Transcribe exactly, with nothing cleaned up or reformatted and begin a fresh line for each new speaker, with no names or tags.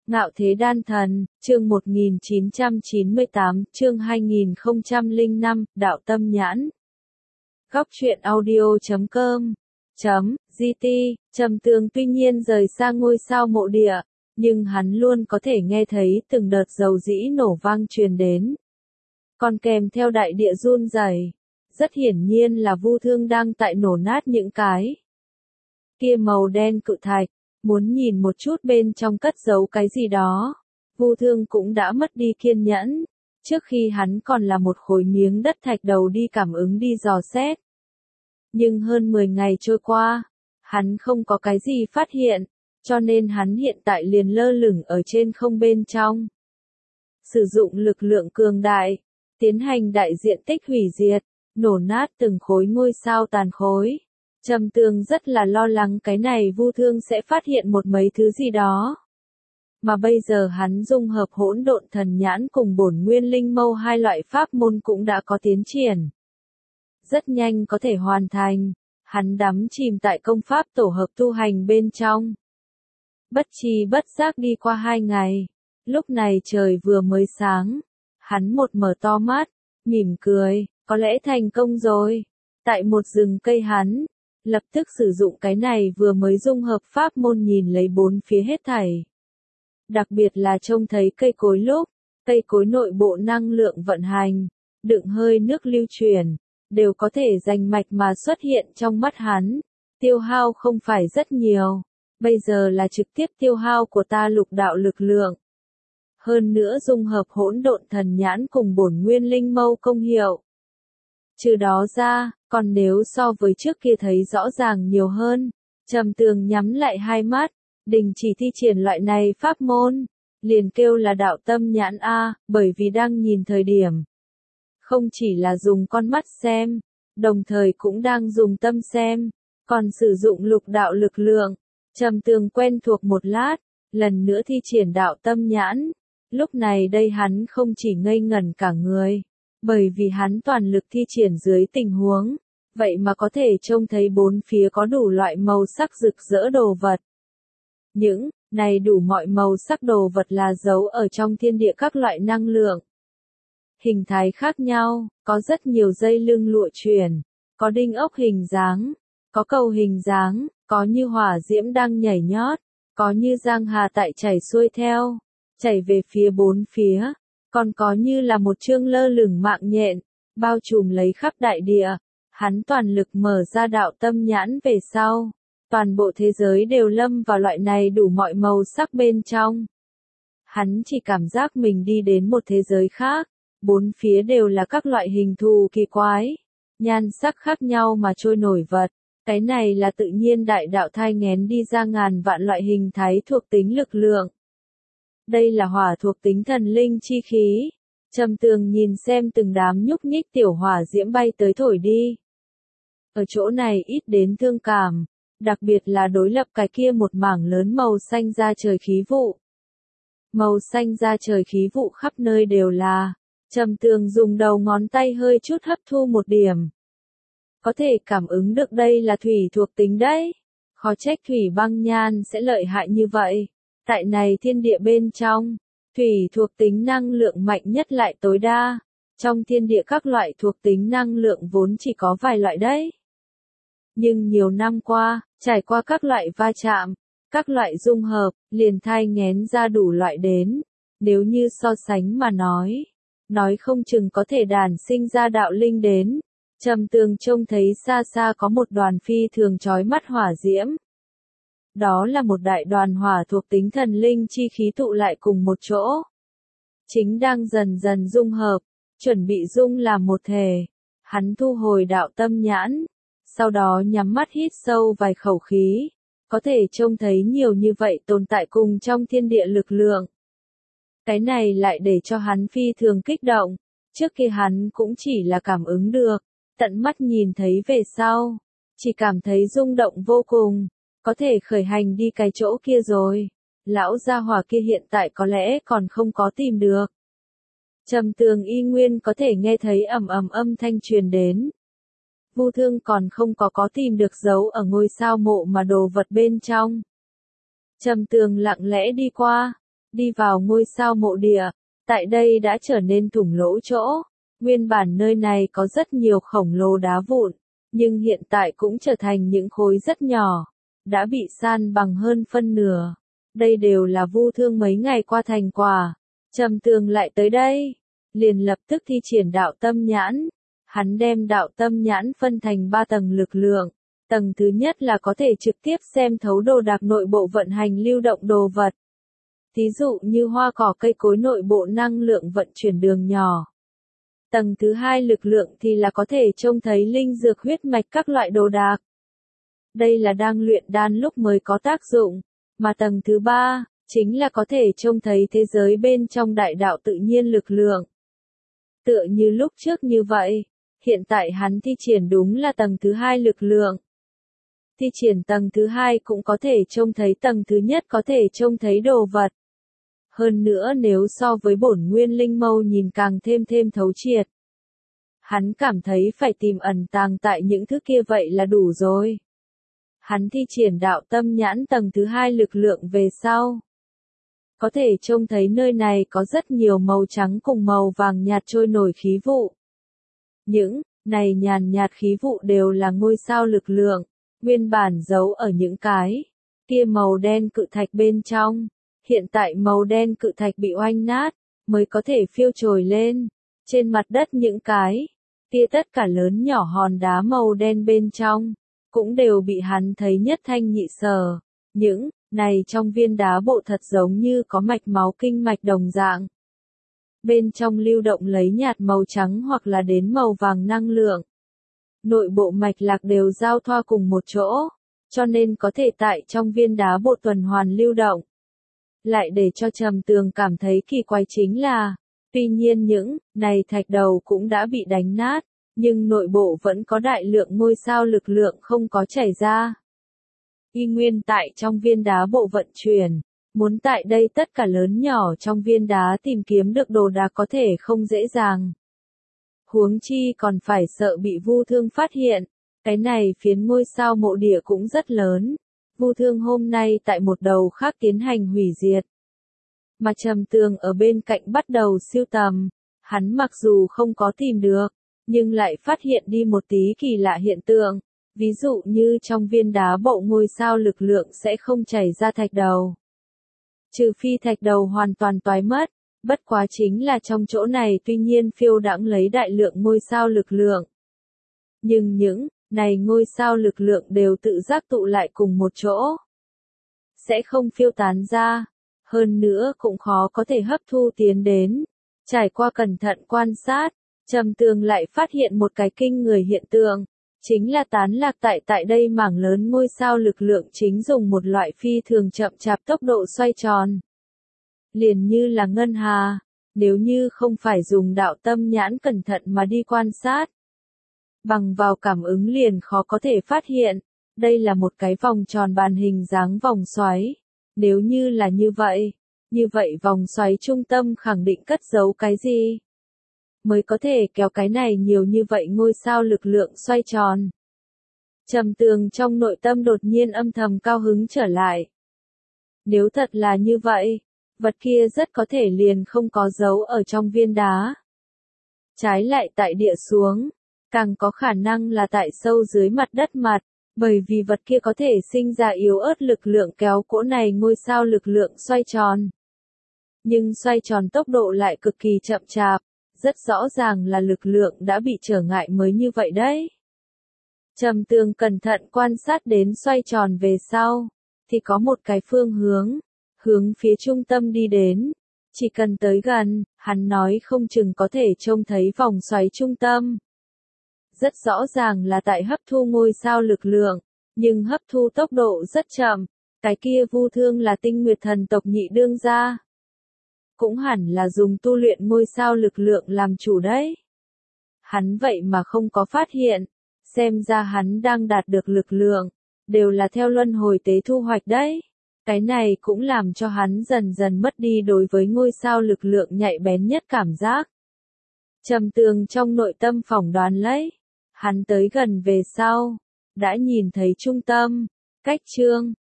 Ngạo Thế Đan Thần, chương một nghìn chín trăm chín mươi tám, chương hai nghìn không trăm lẻ năm, Đạo Tâm Nhãn. Góc truyện audio chấm com chấm gt, Trầm Tường tuy nhiên rời xa ngôi sao mộ địa, nhưng hắn luôn có thể nghe thấy từng đợt dầu dĩ nổ vang truyền đến. Còn kèm theo đại địa run rẩy, rất hiển nhiên là Vu Thương đang tại nổ nát những cái kia màu đen cự thạch. Muốn nhìn một chút bên trong cất giấu cái gì đó, Vu Thương cũng đã mất đi kiên nhẫn, trước khi hắn còn là một khối miếng đất thạch đầu đi cảm ứng đi dò xét. Nhưng hơn mười ngày trôi qua, hắn không có cái gì phát hiện, cho nên hắn hiện tại liền lơ lửng ở trên không bên trong. Sử dụng lực lượng cường đại, tiến hành đại diện tích hủy diệt, nổ nát từng khối ngôi sao tàn khối. Trầm Tường rất là lo lắng cái này Vu Thương sẽ phát hiện một mấy thứ gì đó. Mà bây giờ hắn dung hợp hỗn độn thần nhãn cùng bổn nguyên linh mâu hai loại pháp môn cũng đã có tiến triển. Rất nhanh có thể hoàn thành, hắn đắm chìm tại công pháp tổ hợp tu hành bên trong. Bất tri bất giác đi qua hai ngày, lúc này trời vừa mới sáng, hắn một mở to mắt, mỉm cười, có lẽ thành công rồi. Tại một rừng cây hắn lập tức sử dụng cái này vừa mới dung hợp pháp môn nhìn lấy bốn phía hết thảy. Đặc biệt là trông thấy cây cối lúc, cây cối nội bộ năng lượng vận hành, đựng hơi nước lưu chuyển, đều có thể rành mạch mà xuất hiện trong mắt hắn. Tiêu hao không phải rất nhiều, bây giờ là trực tiếp tiêu hao của ta lục đạo lực lượng. Hơn nữa dung hợp hỗn độn thần nhãn cùng bổn nguyên linh mâu công hiệu. Trừ đó ra, còn nếu so với trước kia thấy rõ ràng nhiều hơn, Trầm Tường nhắm lại hai mắt, đình chỉ thi triển loại này pháp môn, liền kêu là đạo tâm nhãn A, bởi vì đang nhìn thời điểm. Không chỉ là dùng con mắt xem, đồng thời cũng đang dùng tâm xem, còn sử dụng lục đạo lực lượng. Trầm Tường quen thuộc một lát, lần nữa thi triển đạo tâm nhãn, lúc này đây hắn không chỉ ngây ngẩn cả người. Bởi vì hắn toàn lực thi triển dưới tình huống, vậy mà có thể trông thấy bốn phía có đủ loại màu sắc rực rỡ đồ vật. Những này đủ mọi màu sắc đồ vật là giấu ở trong thiên địa các loại năng lượng. Hình thái khác nhau, có rất nhiều dây lưng lụa chuyển, có đinh ốc hình dáng, có cầu hình dáng, có như hỏa diễm đang nhảy nhót, có như giang hà tại chảy xuôi theo, chảy về phía bốn phía. Còn có như là một chương lơ lửng mạng nhện, bao trùm lấy khắp đại địa. Hắn toàn lực mở ra đạo tâm nhãn về sau. Toàn bộ thế giới đều lâm vào loại này đủ mọi màu sắc bên trong. Hắn chỉ cảm giác mình đi đến một thế giới khác. Bốn phía đều là các loại hình thù kỳ quái. Nhan sắc khác nhau mà trôi nổi vật. Cái này là tự nhiên đại đạo thai nghén đi ra ngàn vạn loại hình thái thuộc tính lực lượng. Đây là hỏa thuộc tính thần linh chi khí. Trầm Tường nhìn xem từng đám nhúc nhích tiểu hỏa diễm bay tới thổi đi. Ở chỗ này ít đến thương cảm, đặc biệt là đối lập cái kia một mảng lớn màu xanh da trời khí vụ. Màu xanh da trời khí vụ khắp nơi đều là. Trầm Tường dùng đầu ngón tay hơi chút hấp thu một điểm. Có thể cảm ứng được đây là thủy thuộc tính đấy. Khó trách thủy băng nhan sẽ lợi hại như vậy. Tại này thiên địa bên trong, thủy thuộc tính năng lượng mạnh nhất lại tối đa. Trong thiên địa các loại thuộc tính năng lượng vốn chỉ có vài loại đấy. Nhưng nhiều năm qua, trải qua các loại va chạm, các loại dung hợp, liền thai nghén ra đủ loại đến. Nếu như so sánh mà nói, nói không chừng có thể đàn sinh ra đạo linh đến. Trầm Tường trông thấy xa xa có một đoàn phi thường chói mắt hỏa diễm. Đó là một đại đoàn hỏa thuộc tính thần linh chi khí tụ lại cùng một chỗ. Chính đang dần dần dung hợp, chuẩn bị dung làm một thể. Hắn thu hồi đạo tâm nhãn, sau đó nhắm mắt hít sâu vài khẩu khí. Có thể trông thấy nhiều như vậy tồn tại cùng trong thiên địa lực lượng. Cái này lại để cho hắn phi thường kích động. Trước kia hắn cũng chỉ là cảm ứng được, tận mắt nhìn thấy về sau. Chỉ cảm thấy rung động vô cùng. Có thể khởi hành đi cái chỗ kia rồi. Lão gia hỏa kia hiện tại có lẽ còn không có tìm được. Trầm Tường y nguyên có thể nghe thấy ầm ầm âm thanh truyền đến. Vu Thương còn không có có tìm được dấu ở ngôi sao mộ mà đồ vật bên trong. Trầm Tường lặng lẽ đi qua, đi vào ngôi sao mộ địa, tại đây đã trở nên thủng lỗ chỗ. Nguyên bản nơi này có rất nhiều khổng lồ đá vụn, nhưng hiện tại cũng trở thành những khối rất nhỏ, đã bị san bằng hơn phân nửa. Đây đều là Vu Thương mấy ngày qua thành quả. Trầm Tường lại tới đây, liền lập tức thi triển đạo tâm nhãn. Hắn đem đạo tâm nhãn phân thành ba tầng lực lượng. Tầng thứ nhất là có thể trực tiếp xem thấu đồ đạc nội bộ vận hành lưu động đồ vật. Thí dụ như hoa cỏ cây cối nội bộ năng lượng vận chuyển đường nhỏ. Tầng thứ hai lực lượng thì là có thể trông thấy linh dược huyết mạch các loại đồ đạc. Đây là đang luyện đan lúc mới có tác dụng. Mà tầng thứ ba, chính là có thể trông thấy thế giới bên trong đại đạo tự nhiên lực lượng. Tựa như lúc trước như vậy, hiện tại hắn thi triển đúng là tầng thứ hai lực lượng. Thi triển tầng thứ hai cũng có thể trông thấy tầng thứ nhất có thể trông thấy đồ vật. Hơn nữa nếu so với bổn nguyên linh mâu nhìn càng thêm thêm thấu triệt. Hắn cảm thấy phải tìm ẩn tàng tại những thứ kia vậy là đủ rồi. Hắn thi triển đạo tâm nhãn tầng thứ hai lực lượng về sau. Có thể trông thấy nơi này có rất nhiều màu trắng cùng màu vàng nhạt trôi nổi khí vụ. Những này nhàn nhạt khí vụ đều là ngôi sao lực lượng, nguyên bản giấu ở những cái kia màu đen cự thạch bên trong. Hiện tại màu đen cự thạch bị oanh nát, mới có thể phiêu trồi lên. Trên mặt đất những cái tia tất cả lớn nhỏ hòn đá màu đen bên trong, cũng đều bị hắn thấy nhất thanh nhị sở. Những này trong viên đá bộ thật giống như có mạch máu kinh mạch đồng dạng. Bên trong lưu động lấy nhạt màu trắng hoặc là đến màu vàng năng lượng. Nội bộ mạch lạc đều giao thoa cùng một chỗ, cho nên có thể tại trong viên đá bộ tuần hoàn lưu động. Lại để cho Trầm Tường cảm thấy kỳ quái chính là, tuy nhiên những này thạch đầu cũng đã bị đánh nát, nhưng nội bộ vẫn có đại lượng ngôi sao lực lượng không có chảy ra. Y nguyên tại trong viên đá bộ vận chuyển, muốn tại đây tất cả lớn nhỏ trong viên đá tìm kiếm được đồ đạc có thể không dễ dàng. Huống chi còn phải sợ bị Vu Thương phát hiện, cái này phiến ngôi sao mộ địa cũng rất lớn. Vu Thương hôm nay tại một đầu khác tiến hành hủy diệt. Mà Trầm Tường ở bên cạnh bắt đầu siêu tầm, hắn mặc dù không có tìm được, nhưng lại phát hiện đi một tí kỳ lạ hiện tượng. Ví dụ như trong viên đá bộ ngôi sao lực lượng sẽ không chảy ra thạch đầu. Trừ phi thạch đầu hoàn toàn toái mất, bất quá chính là trong chỗ này tuy nhiên phiêu đãng lấy đại lượng ngôi sao lực lượng. Nhưng những này ngôi sao lực lượng đều tự giác tụ lại cùng một chỗ. Sẽ không phiêu tán ra, hơn nữa cũng khó có thể hấp thu tiến đến. Trải qua cẩn thận quan sát, Trầm Tường lại phát hiện một cái kinh người hiện tượng. Chính là tán lạc tại tại đây mảng lớn ngôi sao lực lượng chính dùng một loại phi thường chậm chạp tốc độ xoay tròn. Liền như là ngân hà, nếu như không phải dùng đạo tâm nhãn cẩn thận mà đi quan sát. Bằng vào cảm ứng liền khó có thể phát hiện, đây là một cái vòng tròn bàn hình dáng vòng xoáy. Nếu như là như vậy, như vậy vòng xoáy trung tâm khẳng định cất giấu cái gì? Mới có thể kéo cái này nhiều như vậy ngôi sao lực lượng xoay tròn. Trầm Tường trong nội tâm đột nhiên âm thầm cao hứng trở lại. Nếu thật là như vậy, vật kia rất có thể liền không có dấu ở trong viên đá. Trái lại tại địa xuống, càng có khả năng là tại sâu dưới mặt đất mặt, bởi vì vật kia có thể sinh ra yếu ớt lực lượng kéo cỗ này ngôi sao lực lượng xoay tròn. Nhưng xoay tròn tốc độ lại cực kỳ chậm chạp. Rất rõ ràng là lực lượng đã bị trở ngại mới như vậy đấy. Trầm Tường cẩn thận quan sát đến xoay tròn về sau, thì có một cái phương hướng, hướng phía trung tâm đi đến. Chỉ cần tới gần, hắn nói không chừng có thể trông thấy vòng xoáy trung tâm. Rất rõ ràng là tại hấp thu ngôi sao lực lượng, nhưng hấp thu tốc độ rất chậm. Cái kia Vu Thương là Tinh Nguyệt thần tộc nhị đương gia. Cũng hẳn là dùng tu luyện ngôi sao lực lượng làm chủ đấy. Hắn vậy mà không có phát hiện, xem ra hắn đang đạt được lực lượng, đều là theo luân hồi tế thu hoạch đấy. Cái này cũng làm cho hắn dần dần mất đi đối với ngôi sao lực lượng nhạy bén nhất cảm giác. Trầm Tường trong nội tâm phỏng đoán lấy, hắn tới gần về sau, đã nhìn thấy trung tâm, cách chương